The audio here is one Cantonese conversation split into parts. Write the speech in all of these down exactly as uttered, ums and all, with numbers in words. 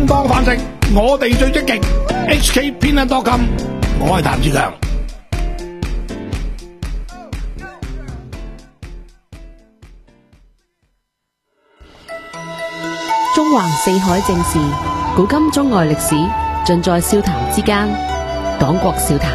正當飯食，我哋最積極。H K 偏撚多金，我係譚志強。 中橫四海正事，古今中外歷史，盡在笑談之間。講國笑談。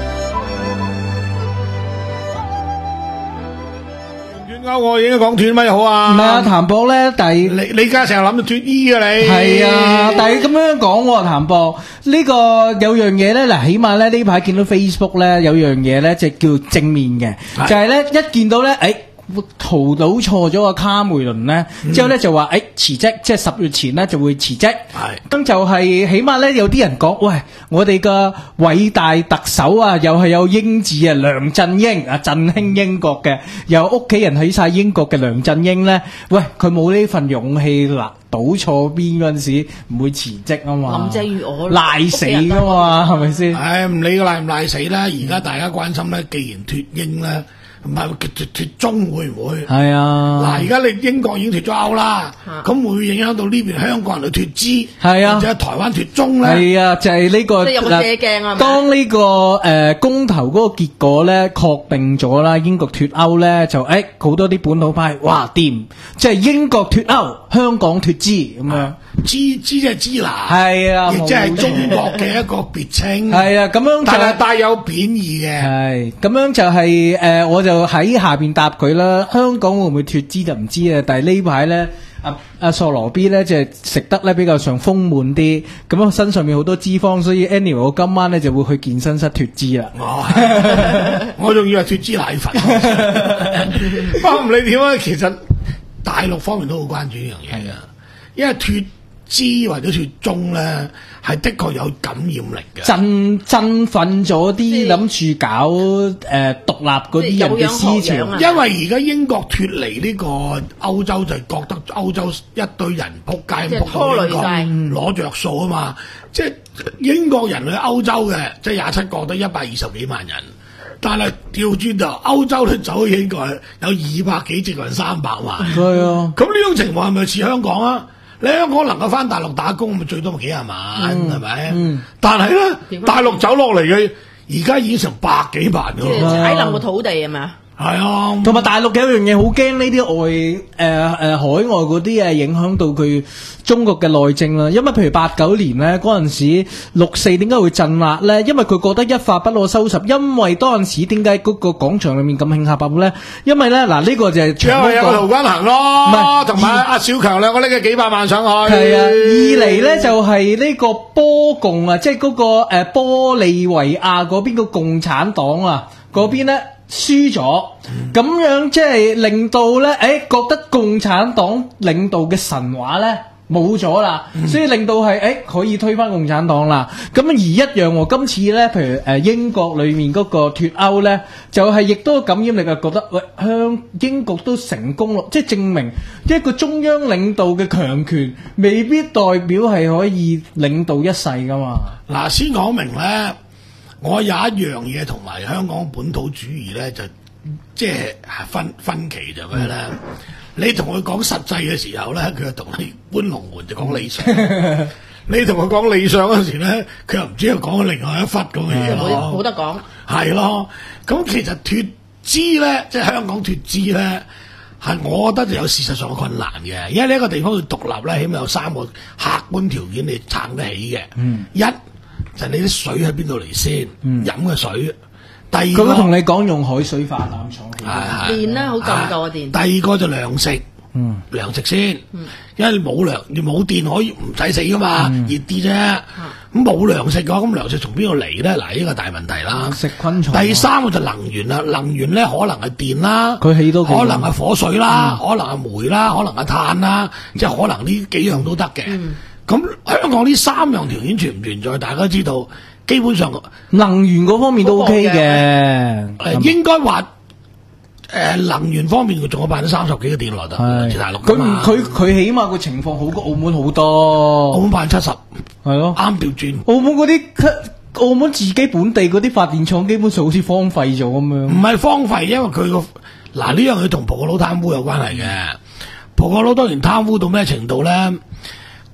脫歐我已經講脫乜好啊？ 唔係啊，譚博咧，但係你你而家成日諗到脫衣啊你？ 係啊，但係咁樣講喎，譚博呢個有樣嘢咧，嗱，起碼咧呢排見到 Facebook 咧有樣嘢咧，就叫正面嘅，就係咧一見到咧，誒。淘到錯咗個卡梅倫咧，之後咧就話誒辭職，即係十月前咧就會辭職。係咁就係起碼咧有啲人講，喂，我哋嘅偉大特首啊，又係有英字啊，梁振英啊，振興英國嘅，有屋企人喺晒英國嘅梁振英咧，喂，佢冇呢份勇氣啦，倒錯邊嗰陣時唔會辭職啊嘛。 林鄭月娥賴死噶嘛，係咪先？ 唉，唔理佢賴唔賴死啦，而家大家關心咧，既然脫英咧。唔係脫脫中會唔會？係啊！嗱，而家你英國已經脫咗歐啦，咁會唔會影響到呢邊香港人去脫資？係啊，或者台灣脫中咧？係啊，就係呢個。 即係有冇借鏡啊？ 當呢個誒公投嗰個結果咧確定咗啦，英國脫歐咧就誒好多啲本土派，哇掂！即係英國脫歐，香港脫資咁樣。 資資即係支那， 係啊， 亦即係中國嘅一個別稱。 係啊，咁樣但係帶有貶義嘅。係咁樣就係誒，我就喺下邊答佢啦。香港會唔會脫資就唔知啊，但係呢排咧，阿阿索羅 B 咧就係食得咧比較上豐滿啲，咁樣身上面好多脂肪，所以 anyway 我今晚咧就會去健身室脫脂啦。 我仲以為脫脂奶粉。不過唔理點啊，其實大陸方面都好關注呢樣嘢啊，因為脫資或者脫中咧，係的確有感染力嘅，振振奮咗啲諗住搞誒獨立嗰啲人嘅思潮。 因為而家英國脫離呢個歐洲，就覺得歐洲一堆人撲街，撲到英國攞着數啊嘛！即係英國人去歐洲嘅，即係廿七個得一百二十幾萬人，但係調轉就歐洲咧走去英國有二百幾接近三百萬。 係啊， 咁呢種情況係咪似香港啊？你香港能夠翻大陸打工，咪最多咪幾廿萬，係咪？嗯，但係咧，大陸走落嚟嘅，而家已經成百幾萬噶咯。 踩冧個土地係咪啊？ 係啊， 同埋大陸有一樣嘢好驚呢啲外誒誒、呃呃、海外嗰啲誒影響到佢中國嘅內政啦。因為譬如八九年咧嗰陣時六四點解會鎮壓咧？因為佢覺得一發不可收拾。因為當陣時點解嗰個廣場裏面咁興合合咧？因為咧嗱呢、這個就係因為有個陶君行咯，唔係同埋阿小強兩個拎嘅幾百萬上去。 係啊，二嚟咧就係、是、呢個波共啊，即係嗰個誒、呃、玻利維亞嗰邊個共產黨啊嗰邊咧。輸咗，咁、嗯、樣即係令到咧，誒、欸、覺得共產黨領導嘅神話咧冇咗啦，嗯、所以令到係誒、欸、可以推翻共產黨啦。咁而一樣，今次咧，譬如誒英國裏面嗰個脫歐咧，就係、是、亦都感染力啊，覺得喂向英國都成功咯，即係證明一個中央領導嘅強權未必代表係可以領導一世噶嘛。 嗱，先講明咧。我有一樣嘢同埋香港本土主義咧，就即係分分歧就咩咧？嗯、你同佢講實際嘅時候咧，佢就同你搬龍門就講理想；你同佢講理想嗰時咧，佢又唔知佢講另外一忽咁嘅嘢咯。 冇得講，係咯。咁其實脫資咧，即係香港脫資咧，係我覺得就有事實上嘅困難嘅，因為呢一個地方要獨立咧，起碼有三個客觀條件你撐得起嘅。嗯，一。就你啲水喺邊度嚟先？飲嘅、嗯、水。第二個佢會同你講用海水化淡廠氣。 係電咧好夠唔夠啊電？ 第二個就糧食。嗯，糧食先。嗯，因為你冇糧，你冇電可以唔使死噶嘛，嗯、熱啲啫。咁冇糧食嘅話，咁糧食從邊度嚟咧？嗱，呢個大問題啦。 食昆蟲。 第三個就能源啦，能源咧可能係電啦， 佢起到可能係火水啦，嗯、可能係煤啦，可能係碳啦，即係可能呢幾樣都得嘅。嗯咁香港呢三樣條件存唔存在？大家知道，基本上能源嗰方面都 OK 嘅。誒、 呃，應該話誒、呃、能源方面，佢仲有百分之三十幾嘅電落得嚟大陸。 佢佢佢起碼個情況好過澳門好多。澳門百分之七十， 係咯， 啱調轉。 澳門嗰啲，澳門自己本地嗰啲發電廠，基本上好似荒廢咗咁樣。 唔係荒廢，因為佢個嗱呢樣嘢同葡國佬貪污有關係嘅。葡國佬當然貪污到咩程度咧？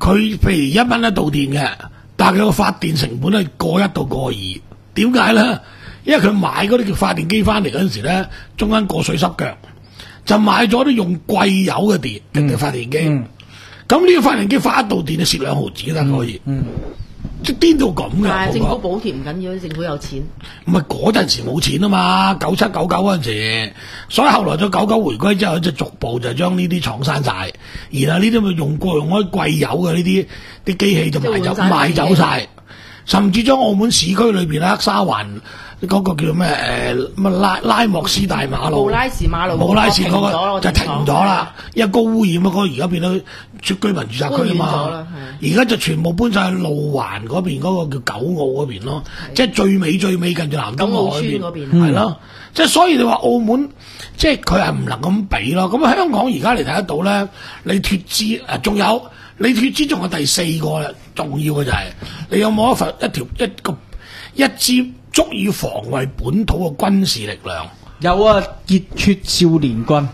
佢譬如一蚊一度電嘅，但係佢個發電成本係過一到過二，點解咧？因為佢買嗰啲叫發電機翻嚟嗰陣時咧，中間過水濕腳，就買咗啲用貴油嘅電嘅發電機。咁呢、嗯、個發電機發一度電就蝕兩毫子得可以。嗯嗯即係癲到咁嘅， 但係政府補貼唔緊要，政府有錢。 唔係嗰陣時冇錢啊嘛，九七九九嗰陣時，所以後來咗九九回歸之後，就逐步就將呢啲廠閂晒，然後呢啲咪用過用開貴油嘅呢啲啲機器就賣走賣走晒，甚至將澳門市區裏邊咧黑沙環嗰個叫咩誒乜拉拉莫斯大馬路， 布拉士馬路， 布拉士嗰個就停咗啦，因為高污染啊，嗰個而家變咗居民住宅區啊嘛，而家就全部搬晒去路環嗰邊嗰個叫九澳嗰邊咯，即係最尾最尾近住南東海嗰邊，係咯，即係所以你話澳門即係佢係唔能咁比咯，咁香港而家嚟睇得到咧，你脱資誒，仲有你脱資仲有第四個咧，重要嘅就係你有冇一份一條一個一支足以防衛本土嘅軍事力量？ 有啊，熱血少年軍。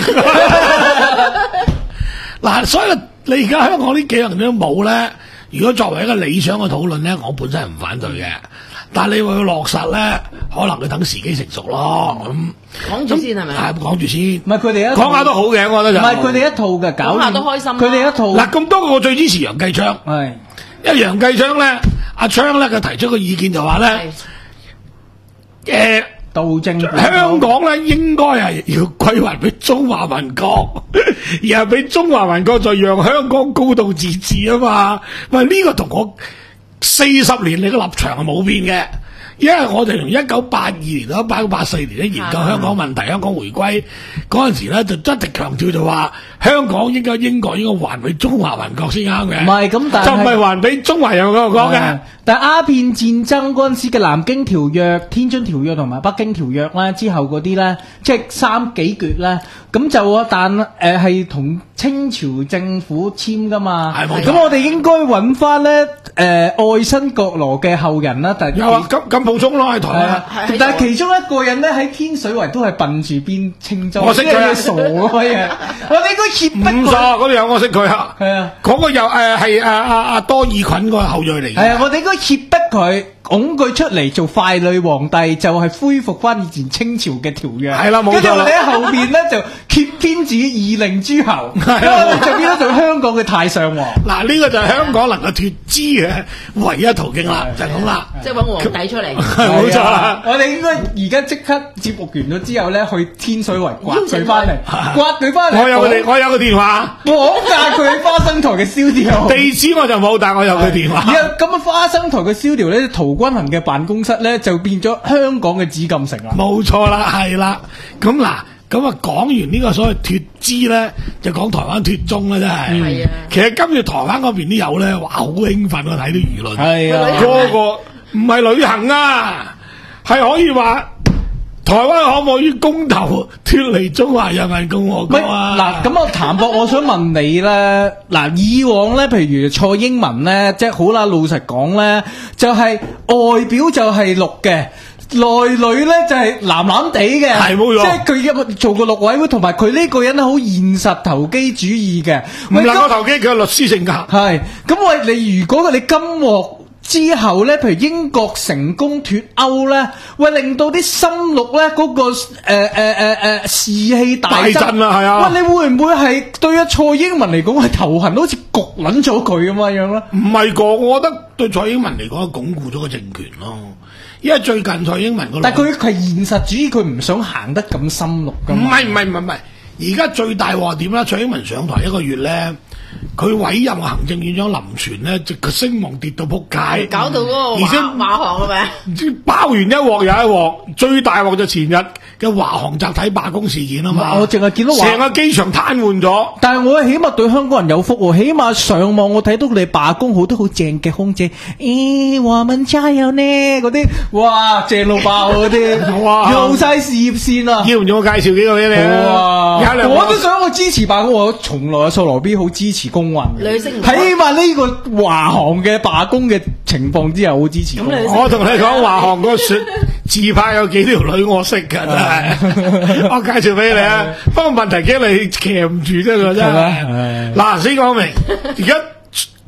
嗱，所以你而家香港呢幾樣都冇咧。如果作為一個理想嘅討論咧，我本身係唔反對嘅。但係你話要落實咧，可能要等時機成熟咯。咁講住先係咪？ 係講住先。 唔係佢哋一講下都好嘅，我覺得就唔係佢哋一套嘅，搞下都開心。 佢哋一套嗱咁多個，我最支持楊繼昌。 係， 因為楊繼昌咧，阿昌咧佢提出個意見就話咧，誒。 道正香港咧應該係要歸還俾中華民國，而係俾中華民國再讓香港高度自治啊嘛。喂，呢、這個同我四十年嚟嘅立場係冇變嘅，因為我哋從一九八二年到一九八四年咧研究香港問題，香港回歸嗰陣時咧就一直強調就話香港應該英國應該還俾中華民國先啱嘅。 唔係咁，但係就唔係還俾中華人民共和國嘅。 但係鴉片戰爭嗰陣時嘅南京條約、天津條約同埋北京條約咧，之後嗰啲咧，即係三幾決咧，咁就但誒係同清朝政府簽噶嘛。係冇錯。咁我哋應該揾翻咧誒愛新覺羅嘅後人啦。但係有啊，金金寶忠咯喺台灣。 但係其中一個人咧喺天水圍都係笨住邊青州。 我識佢啊， 傻嗰個人。我哋應該脅迫佢。 唔傻，嗰度有我識佢啊。係啊，嗰個又誒係阿阿阿多爾袞個後裔嚟嘅。 係啊，我哋應該脅迫佢，拱佢出嚟做傀儡皇帝，就係、是、恢復翻以前清朝嘅條約。係啦，冇錯。跟住我哋喺後邊咧就挾天子以令諸侯，就變咗做香港嘅太上皇。 嗱，呢個就係香港能夠脱資嘅唯一途徑啦，就係咁啦。 即係揾皇帝出嚟。 冇錯啦。 我哋應該而家即刻節目完咗之後咧，去天水圍刮佢翻嚟，刮佢翻嚟。 我有個我有個電話， 我嫁佢喺花生台嘅燒條。 地址我就冇，但我有佢電話。 咁啊，花生台嘅燒條咧，陶君行嘅辦公室咧就變咗香港嘅紫禁城啦。 冇錯啦，係啦。咁嗱，咁啊講完呢個所謂脱資咧，就講台灣脱中啦，真係。係啊。其實今日台灣嗰邊啲友咧，哇，好興奮我睇啲輿論。係啊。嗰個唔係旅行啊，係可以話。台灣可唔可以公投脱離中華人民共和國啊？ 嗱，咁我譚博，我想問你咧，嗱，以往咧，譬如蔡英文咧，即係好啦，老實講咧，就係、是、外表就係綠嘅，內裏咧就係藍藍地嘅，係冇錯。即係佢一做過陸委會，同埋佢呢個人咧好現實投機主義嘅， 唔能夠投機，佢係律師性格。係， 咁喂，你如果你今鑊之後咧，譬如英國成功脱歐咧，喂，令到啲新綠咧嗰個誒誒誒誒士氣大增啦，係啊！ 喂，你會唔會係對阿蔡英文嚟講係頭痕，好似焗撚咗佢咁樣咧？ 唔係個，我覺得對蔡英文嚟講係鞏固咗個政權咯。因為最近蔡英文個， 但係佢係現實主義，佢唔想行得咁深綠噶。 唔係唔係唔係唔係，而家最大鑊點啦？蔡英文上台一個月咧。佢委任行政院長林全咧，就個聲望跌到撲街， 搞到嗰個華華航係咪？ 唔知包完一鑊又一鑊，最大鑊就前日嘅華航集體罷工事件啊嘛！ 我淨係見到成個機場癱瘓咗。 但係我起碼對香港人有福喎，起碼上網我睇到你哋罷工好多好正嘅空姐，咦，華文加油呢嗰啲，哇，正到爆嗰啲，哇，用晒事業線啊！ 要唔要我介紹幾個俾你啊？ 我都想我支持罷工，我從來喺掃羅 B 好支持工運，起碼呢個華航嘅罷工嘅情況之下，好支持。 我同你講，華航個說自拍有幾條女我識噶，真係我介紹俾你啊。不過問題驚你騎唔住啫，真係。嗱，先講明，而家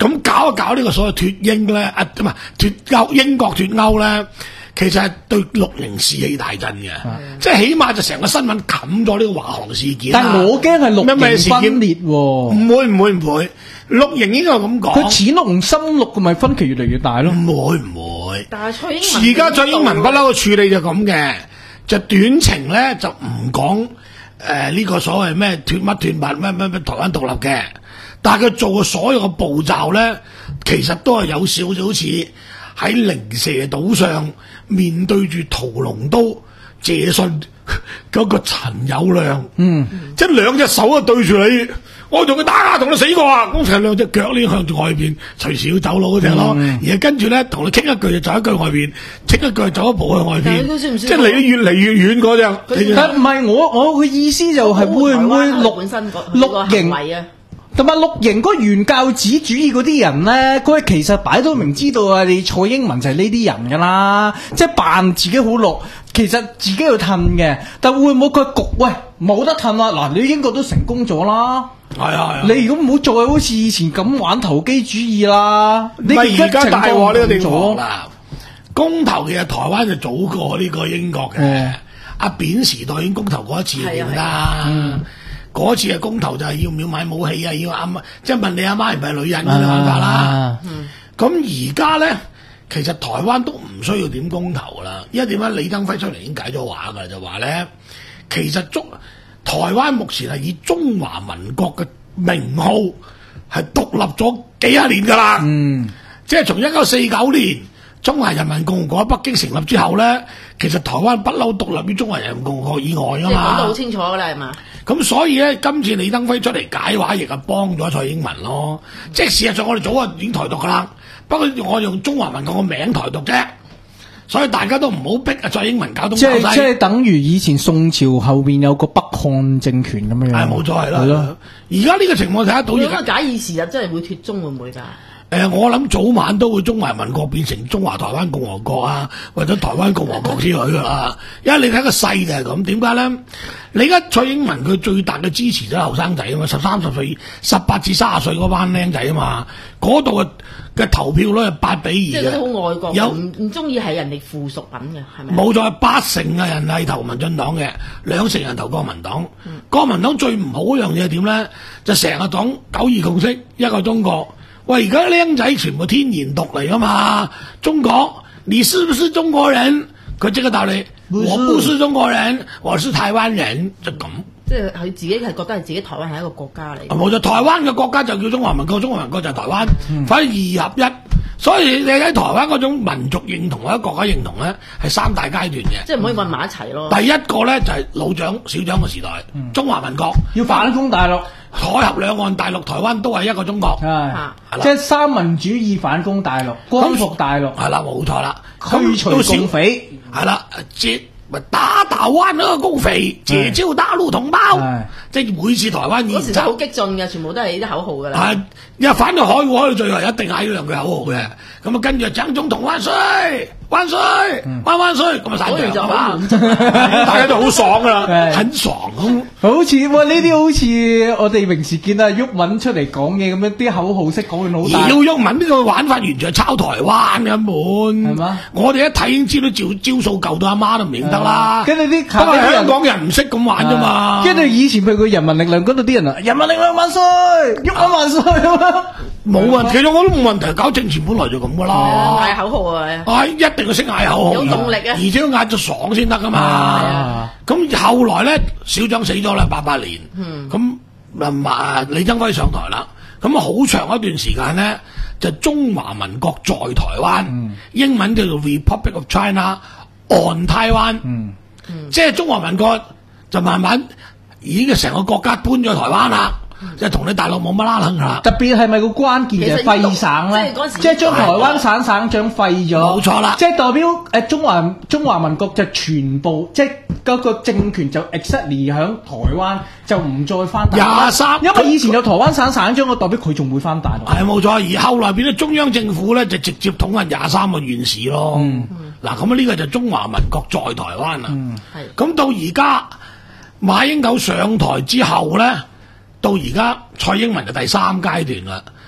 咁搞一搞呢個所謂脱英咧，啊唔係脱歐英國脱歐咧，其實係對綠營士氣大振嘅，即係起碼就成個新聞冚咗呢個華航事件。 但係我驚係綠營分裂喎， 唔會唔會唔會，綠營應該咁講。 佢淺綠同深綠，咪分歧越嚟越大咯。 唔會唔會。 但係蔡英文而家蔡英文不嬲嘅處理就咁嘅，就短程咧就唔講誒呢個所謂咩脱乜脱物咩咩咩台灣獨立嘅。但係佢做嘅所有嘅步驟咧，其實都係有少少好似喺靈蛇島上面對住屠龍刀謝遜嗰個陳友諒，嗯，即係兩隻手啊對住你，我同佢打啊，同佢死過啊，咁就兩隻腳呢向住外邊，隨時要走佬嗰隻咯，嗯、而係跟住咧同你傾一句就走一句外邊，傾一句就走一步去外邊，即係離得越嚟越遠嗰隻。 但唔係我我嘅意思就係會唔會綠本身綠營同埋綠營嗰原教旨主義嗰啲人咧，佢其實擺到明知道啊，你蔡英文就係呢啲人噶啦，即係扮自己好綠，其實自己要褪嘅，但會唔會佢焗？喂，冇得褪啦！嗱，你英國都成功咗啦， 係啊係啊！ 你如果唔好再好似以前咁玩投機主義啦， 唔係而家大鑊呢個地方啦，公投其實台灣就早過呢個英國嘅，嗯、阿扁時代已經公投過一次㗎啦。嗰次嘅公投就係要唔要買武器啊？要阿媽即係問你阿媽係咪女人咁嘅辦法啦。咁而家咧，其實台灣都唔需要點公投啦，因為點解李登輝出嚟已經解咗話㗎，就話咧，其實中台灣目前係以中華民國嘅名號係獨立咗幾廿年㗎啦。嗯，即係從一九四九年中華人民共和國喺北京成立之後咧，其實台灣不嬲獨立於中華人民共和國以外㗎嘛。即係講得好清楚㗎啦，係嘛？ 咁所以咧，今次李登輝出嚟解話，亦係幫咗蔡英文咯。即係事實上，我哋早就已經台獨噶啦，不過我用中華民國個名台獨啫。所以大家都唔好逼啊蔡英文搞東搞西。 即係即係等於以前宋朝後邊有個北漢政權咁樣樣。 係冇錯係啦。係咯。而家呢個情況睇得到。 如果假以時日，真係會脫中會唔會㗎？ 誒、呃，我諗早晚都會中華民國變成中華台灣共和國啊，或者台灣共和國之類㗎啦。因為你睇個勢就係咁，點解咧？你而家蔡英文佢最大嘅支持就係後生仔啊嘛，十三十歲、十八至三十歲嗰班僆仔啊嘛，嗰度嘅嘅投票率係八比二嘅。 即係好愛國，有唔唔中意係人哋附屬品嘅，係咪？ 冇錯，八成嘅人係投民進黨嘅，兩成人投國民黨。嗯、國民黨最唔好一樣嘢係點咧？就成日講九二共識，一個中國。喂，而家僆仔全部天然獨嚟噶嘛？中國，你是不是中國人？佢即刻答你，我不是中國人，我是台灣人，就咁。 即係佢自己係覺得係自己台灣係一個國家嚟。 冇錯，台灣嘅國家就叫中華民國，中華民國就係台灣，嗯、反而二合一。所以你喺台灣嗰種民族認同或者國家認同咧，係三大階段嘅。 即係唔可以混埋一齊咯。 第一個咧就係老蔣、小蔣嘅時代，嗯、中華民國要反攻大陸。 海峽兩岸大陸台灣都係一個中國， 係即係三民主義反攻大陸，光復大陸， 係啦冇錯啦， 驅除共匪， 係啦，即咪打台灣嗰個共匪，謝招大陸同胞，即係每次台灣嗰時就好激進嘅，全部都係啲口號㗎啦。 係一反到海海到最後一定嗌呢兩句口號嘅，咁啊跟住蔣總統萬歲！萬歲，萬萬歲，咁啊散場啊嘛，大家都好爽噶啦，很爽咁。 好似哇，呢啲好似我哋平時見到毓民出嚟講嘢咁樣，啲口號式講完好大。 要毓民呢個玩法完全係抄台灣根本，係嘛？ 我哋一睇已經知道招招數舊到阿媽都唔認得啦。 跟住啲不過香港人唔識咁玩啫嘛。 跟住以前譬如佢人民力量嗰度啲人啊，人民力量萬歲，毓民萬歲咁啊。 冇問題，其實我都冇問題，搞政治本來就咁噶啦。 嗌口號啊！ 係一定要識嗌口號， 有動力啊！ 而且要嗌到爽先得噶嘛。咁後來咧，小蔣死咗啦，八八年。咁啊，李登輝上台啦。咁啊，好長一段時間咧，就中華民國在台灣，英文叫做 Republic of China on Taiwan。即係中華民國就慢慢已經成個國家搬咗台灣啦。即係同你大陸冇乜拉楞噶啦， 特別係咪個關鍵就係廢省咧？即係將台灣省省長廢咗， 冇錯啦。 即係代表誒、呃、中華中華民國就全部即係嗰個政權就 exactly 響台灣，就唔再翻大陸。廿三，因為以前有台灣省省長，我代表佢仲會翻大陸。係冇錯，而後來變咗中央政府咧，就直接統一廿三個縣市咯。嗱、嗯，咁啊呢個就中華民國在台灣啦。咁、嗯、到而家馬英九上台之後咧。到而家蔡英文就第三階段啦，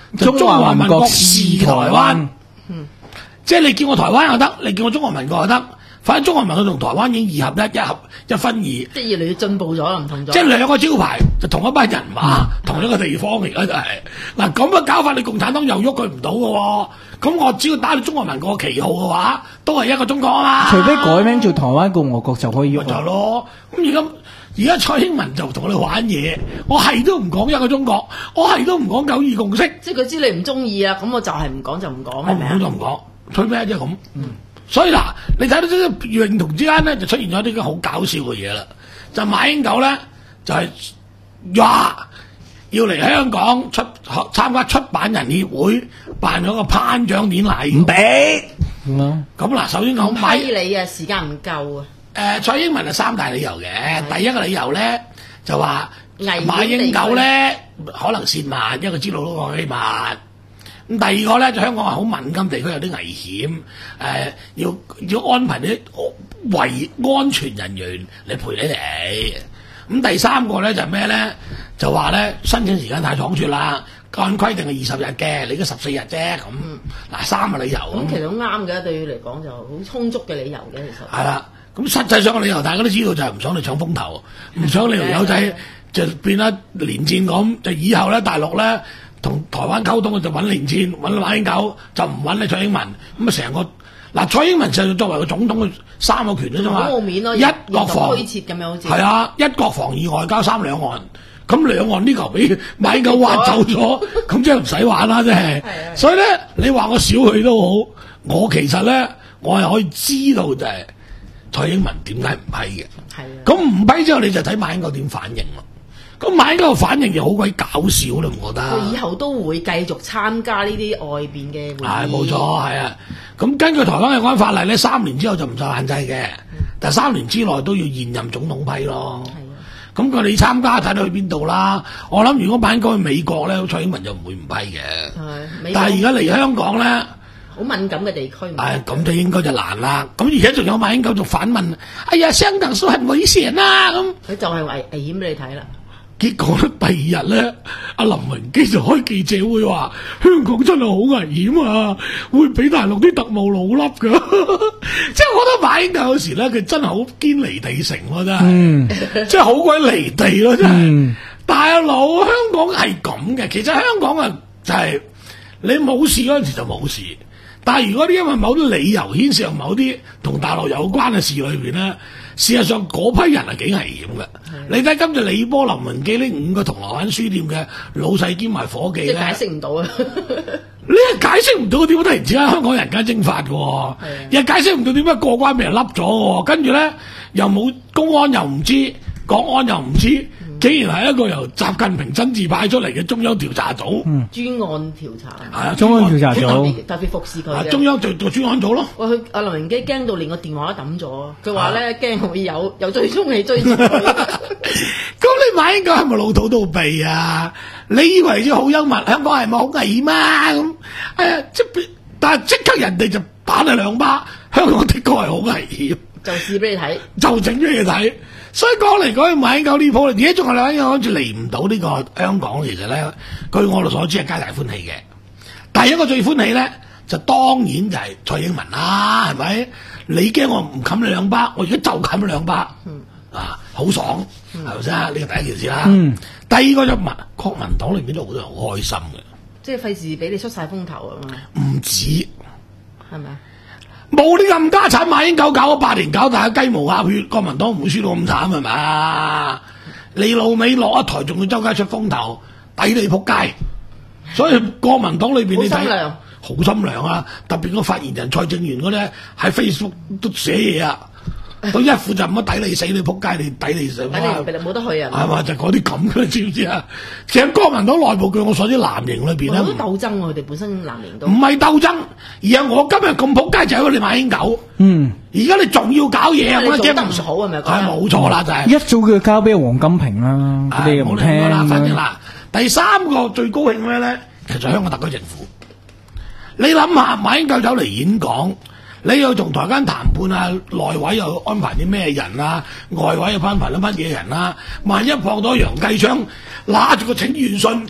就中華民國是台灣。 嗯， 即係你叫我台灣又得，你叫我中華民國又得，反正中華民國同台灣已經二合一，一合一分二。 即係越嚟越進步咗啦，唔同咗。 即係兩個招牌就同一班人馬，同一個地方而家就係嗱咁嘅搞法，你共產黨又喐佢唔到嘅喎。咁我只要打你中華民國旗號嘅話，都係一個中國啊嘛。 除非改名做台灣共和國就可以喐咪就係咯。咁而家而家蔡英文就同我哋玩嘢，我係都唔講一個中國，我係都唔講九二共識。 即係佢知你唔中意啊，咁我就係唔講就唔講， 我唔係咪啊？ 講就唔講，吹咩啫咁。嗯，所以嗱，你睇到呢個認同之間咧，就出現咗啲好搞笑嘅嘢啦。就馬英九咧，就係話要嚟香港出參加出版人協會辦咗個頒獎典禮，唔俾。 嗯咁嗱，首先講批馬你啊，時間唔夠啊。 誒蔡英文係三大理由嘅。第一個理由咧就話危險馬英九咧可能涉密，因為佢知道嗰個機密。咁第二個咧就香港係好敏感地區，有啲危險，誒、呃、要要安排啲維安全人員嚟陪你哋。咁第三個咧就係咩咧？就話咧申請時間太倉促啦，按規定係二十日嘅，你而家十四日啫。咁嗱、三個理由。 咁其實都啱嘅，對於嚟講就好充足嘅理由嘅，其實。 係啦，咁實際上嘅理由大家都知道，就係唔想你搶風頭，唔想你條友仔就變得連戰咁，就以後咧大陸咧同台灣溝通就揾連戰，揾馬英九就唔揾你蔡英文，咁啊成個嗱蔡英文就作為個總統嘅三個權啫嘛， 好冇面咯， 一國防推設咁樣好似。 係啊，一國防二外交三兩岸，咁兩岸呢球俾馬英九挖走咗，咁即係唔使玩啦，真係。所以咧，你話我少佢都好，我其實咧我係可以知道就係蔡英文點解唔批嘅。 係啊。 咁唔批之後，你就睇馬英九點反應咯。咁馬英九嘅反應就好鬼搞笑啦，我覺得。 佢以後都會繼續參加呢啲外邊嘅會議。 係冇錯，係啊。咁根據台灣嘅國安法例咧，三年之後就唔受限制嘅，嗯、但係三年之內都要現任總統批咯。係啊。咁佢哋參加睇到去邊度啦？我諗如果馬英九去美國咧，蔡英文就唔會唔批嘅。係。但係而家嚟香港咧， 好敏感嘅地區。 係咁就應該就難啦。咁而家仲有馬英九就反問：哎呀，香港都係危險啦！咁佢就係危危險俾你睇啦。 結果咧，第二日咧，阿林榮基就開記者會話：香港真係好危險啊，會俾大陸啲特務老笠噶。即係我覺得馬英九有時咧，佢真係好堅離地城咯，真係， 嗯、 即係好鬼離地咯，真係。 嗯、 大佬，香港係咁嘅，其實香港啊就係、是、你冇事嗰陣時就冇事，但係如果你因為某啲理由牽涉某啲同大陸有關嘅事裏邊咧。事實上嗰批人係幾危險嘅，的你睇今次李波、林榮基呢五個銅鑼灣書店嘅老細兼埋伙計咧， 即係解釋唔到啊！ 你係解釋唔到點解突然之間香港人間蒸發嘅，的又解釋唔到點解過關俾人笠咗嘅，跟住咧又冇公安又唔知，國安又唔知。嗯竟然係一個由習近平親自派出嚟嘅中央調查組， 嗯、 專案調查， 係啊， 中央調查組特別服侍佢、啊。 中央做做專案組咯。 喂，佢阿林榮基驚到連個電話都抌咗，佢話咧驚會有有追蹤器追住佢。 咁你馬英九係咪老土到痹啊？你以為即好幽默，香港係咪好危險啊？咁誒，即但係即刻人哋就打你兩巴，香港的確係好危險。 就試俾你睇， 就整俾你睇。所以講嚟講去，馬英九呢鋪，而家仲係兩樣好似嚟唔到呢個香港。其實咧，據我哋所知係皆大歡喜嘅。第一個最歡喜咧，就當然就係蔡英文啦，係咪？你驚我唔冚你兩巴，我而家就冚你兩巴，嗯、啊，好爽，係咪先？呢個第一件事啦。嗯、第二個就民國民黨裏面都好多人好開心嘅， 即係費事俾你出晒風頭啊嘛。 唔止， 係咪？ 冇啲咁家產，馬英九搞咗八年，搞大家雞毛鴨血，國民黨唔會輸到咁慘係嘛？你老味落一台，仲要周街出風頭，抵你仆街。所以國民黨裏邊你睇，好心涼啊！特別個發言人蔡正元嗰啲喺 Facebook 都寫嘢啊，佢一副就咁樣抵你死，你仆街，你抵你死， 抵你冇得去啊！ 係嘛？就嗰啲咁嘅，知唔知啊？其實國民黨內部據我所知，藍營裏邊咧， 好多鬥爭喎，佢哋本身藍營都唔係鬥爭，而係我今日咁仆街就係因為你馬英九。嗯，而家你仲要搞嘢啊！ 我覺得唔好係咪？ 係冇錯啦，就係一早佢交俾黃金平啦，你又唔聽啦。反正嗱，第三個最高興咩咧？其實香港特區政府，你諗下馬英九走嚟演講，你又同台灣談判啊，內委又安排啲咩人啊，外委又安排啲乜嘢人啊？萬一碰到楊繼昌拿住個請願信，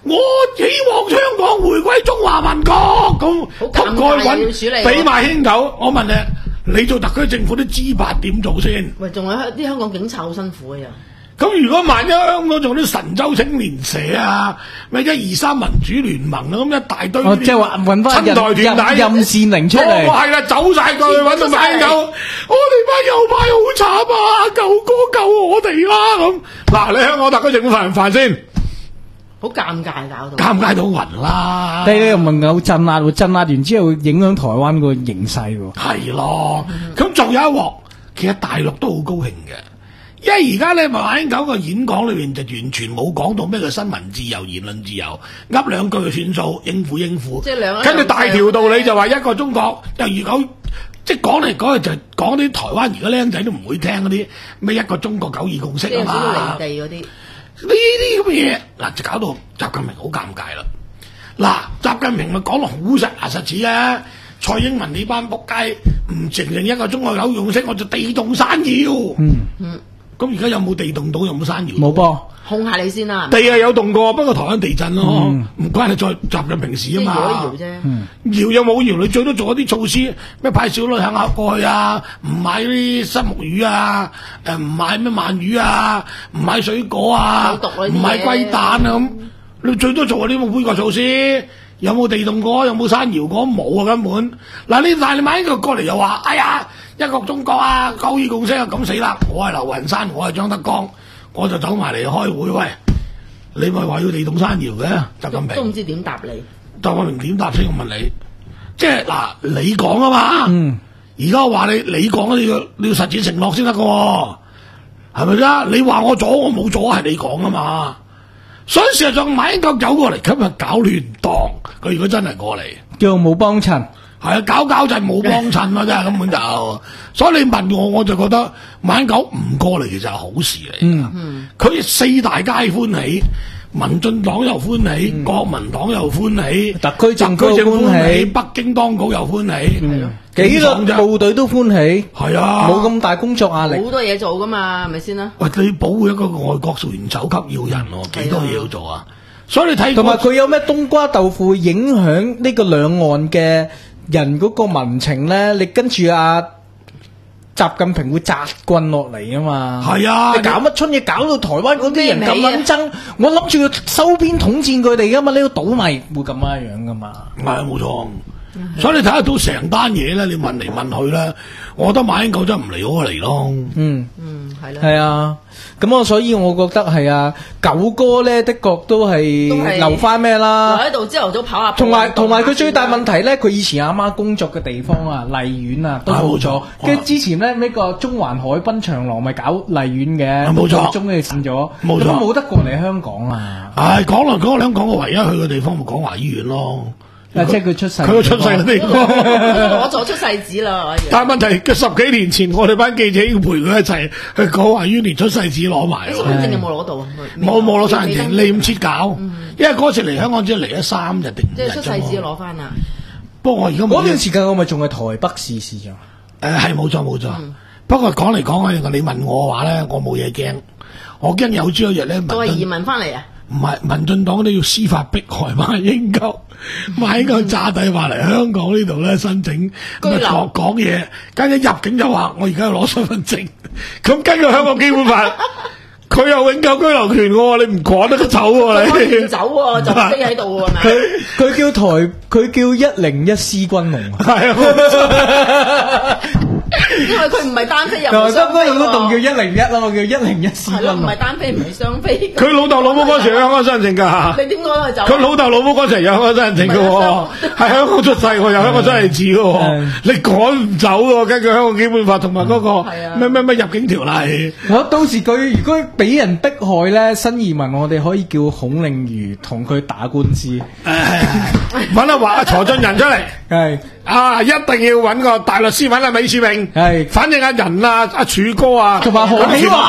我希望香港回歸中華民國咁， 好尷尬啊要處理喎俾埋兄狗。我問你，你做特區政府都知法點做先？ 喂，仲有啲香港警察好辛苦嘅又。 咁如果萬一香港仲有啲神州青年社啊，咩一二三民主聯盟啊，咁一大堆呢哦， 啲即係話揾翻親代團體任任善玲出嚟。 哦，係啦，走晒過去揾到馬英九，我哋班右派好慘啊！舊哥救我哋啦咁。嗱，你香港特區政府煩唔煩先？ 好尷尬搞到。 尷尬到暈啦！ 但係你又唔能夠鎮壓喎，鎮壓完之後影響台灣個形勢喎。 係咯，咁仲有一鑊，其實大陸都好高興嘅。因為而家咧，馬英九個演講裏邊就完全冇講到咩叫新聞自由、言論自由，噏兩句就算數，應付應付。 即係兩跟住大條道理就話一個中國，又如果即係講嚟講去就講啲台灣而家僆仔都唔會聽嗰啲咩一個中國九二共識啊即係少少嘛。 離地嗰啲。 呢啲咁嘅嘢嗱，就搞到習近平好尷尬啦。嗱，習近平咪講到好實牙實齒嘅，蔡英文呢班仆街唔承認一個中國九二共識，我就地動山搖。 嗯嗯。 咁而家有冇地動到？有冇山搖？ 冇噃。 控下你先啦。 地係有動過，不過台灣地震咯，唔、 嗯、 關你再習近平事啊嘛。 搖一搖啫。 嗯。 搖又冇搖，你最多做一啲措施，咩派小女向下過去啊，唔買啲虱目魚啊，誒唔買咩鰻魚啊，唔買水果啊， 有毒啊啲嘢唔買龜蛋啊咁，你最多做啲咁杯葛措施。有冇地動過？有冇山搖過？冇啊，根本。嗱，你但係你買一個過嚟又話，哎呀，一國中國啊，九二共識啊，咁死啦！我係劉雲山，我係張德江，我就走埋嚟開會。喂，你咪話要地動山搖嘅，習近平都唔知點答你。 習近平點答先？我問你，即係嗱，你講啊嘛。 嗯。 而家話你，你講你要你要實踐承諾先得㗎，係咪啫？你話我阻，我冇阻，係你講啊嘛。所以事實上，馬英九走過嚟，今日搞亂檔。佢如果真係過嚟， 叫冇幫襯， 係啊，搞搞就係冇幫襯啦，真係根本就。所以你問我，我就覺得馬英九唔過嚟其實係好事嚟。 嗯， 佢四大皆歡喜，民進黨又歡喜， 嗯、 國民黨又歡喜， 特區政府歡喜， 歡喜， 北京當局又歡喜， 嗯、幾個部隊都歡喜， 係啊， 冇咁大工作壓力， 好多嘢做噶嘛，係咪先啦？ 喂，你保護一個外國元首級要人喎，幾多嘢要做啊？所以你睇， 同埋佢有咩冬瓜豆腐影響呢個兩岸嘅人嗰個民情咧？你跟住阿習近平會扎棍落嚟啊嘛！ 係啊， 你搞乜春嘢？搞到台灣嗰啲人咁撚憎，我諗住要收邊統戰佢哋噶嘛？呢個倒咪會咁樣樣噶嘛？ 係啊，冇錯。所以你睇得到成單嘢咧，你問嚟問去咧，我覺得馬英九真係唔嚟好過嚟咯。 嗯嗯，係啦。 係啊，咁我所以我覺得係啊，九哥咧的確都係留翻咩啦。 留喺度朝頭早跑下。 同埋同埋佢最大問題咧，佢以前阿媽工作嘅地方啊，荔園啊都冇咗。跟住之前咧呢個中環海濱長廊咪搞荔園嘅， 冇錯， 終於佔咗， 冇錯， 咁冇得過嚟香港啊。 唉，講來講去，香港我唯一去嘅地方咪廣華醫院咯。 啊！即係佢出世， 佢出世嗰啲， 攞咗出世紙啦。 但係問題，佢十幾年前我哋班記者要陪佢一齊去廣華醫院連出世紙攞埋。 身份證有冇攞到啊？ 冇冇攞身份證，你唔切搞，因為嗰次嚟香港只係嚟咗三日定五日啫。 即係出世紙攞翻啦。 不過我而家嗰段時間我咪仲係台北市市長。 誒係冇錯冇錯，不過講嚟講去，你問我話咧，我冇嘢驚，我驚有朝一日咧， 都係移民翻嚟啊！ 唔係民進黨都要司法迫害馬英九，馬英九炸底話嚟香港呢度咧申請咁啊講講嘢，跟住入境就話我而家要攞身份證，咁根據香港基本法，佢有永久居留權喎，你唔趕得佢走喎，你唔走喎，就飛喺度喎，係咪？ 佢佢叫台，佢叫一零一 C 軍龍， 係啊。 因為佢唔係單飛又唔係雙飛， 雙飛喎。 嗰棟叫一零一啦，我叫一零一 C 係咯， 軍龍。 唔係單飛，唔係雙飛。 佢老豆老母嗰時喺香港身份證㗎。 你點講佢走？ 佢老豆老母嗰時有香港身份證㗎喎，喺香港出世喎，有香港身份證㗎喎，你趕唔走喎，根據香港基本法同埋嗰個咩咩咩入境條例。 我到時佢如果俾人迫害咧，新移民我哋可以叫孔令瑜同佢打官司。 揾阿華阿曹俊仁出嚟， 係啊，一定要揾個大律師揾阿美樹明， 係， 反正阿仁啊、阿柱哥啊， 同埋何喜華，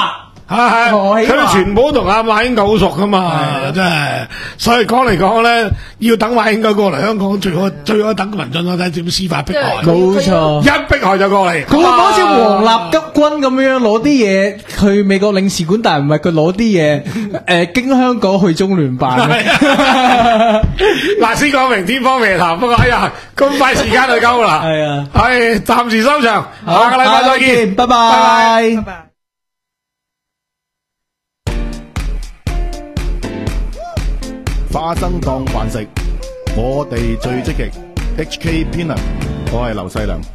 係佢何喜華哋全部同阿馬英九好熟噶嘛，真係。所以講嚟講咧，要等馬英九過嚟香港，最好最好等民進黨睇點司法迫害， 冇錯。 一迫害就過嚟。 佢好似黃立急軍咁樣攞啲嘢去美國領事館，但係唔係佢攞啲嘢誒經香港去中聯辦。 嗱，先講明天方夜譚，不過哎呀，咁快時間就夠啦。 係啊， 係暫時收場，下個禮拜再見， 拜拜。 拜拜。 花生當飯食，我哋最積極。H K 偏能，我係劉細良。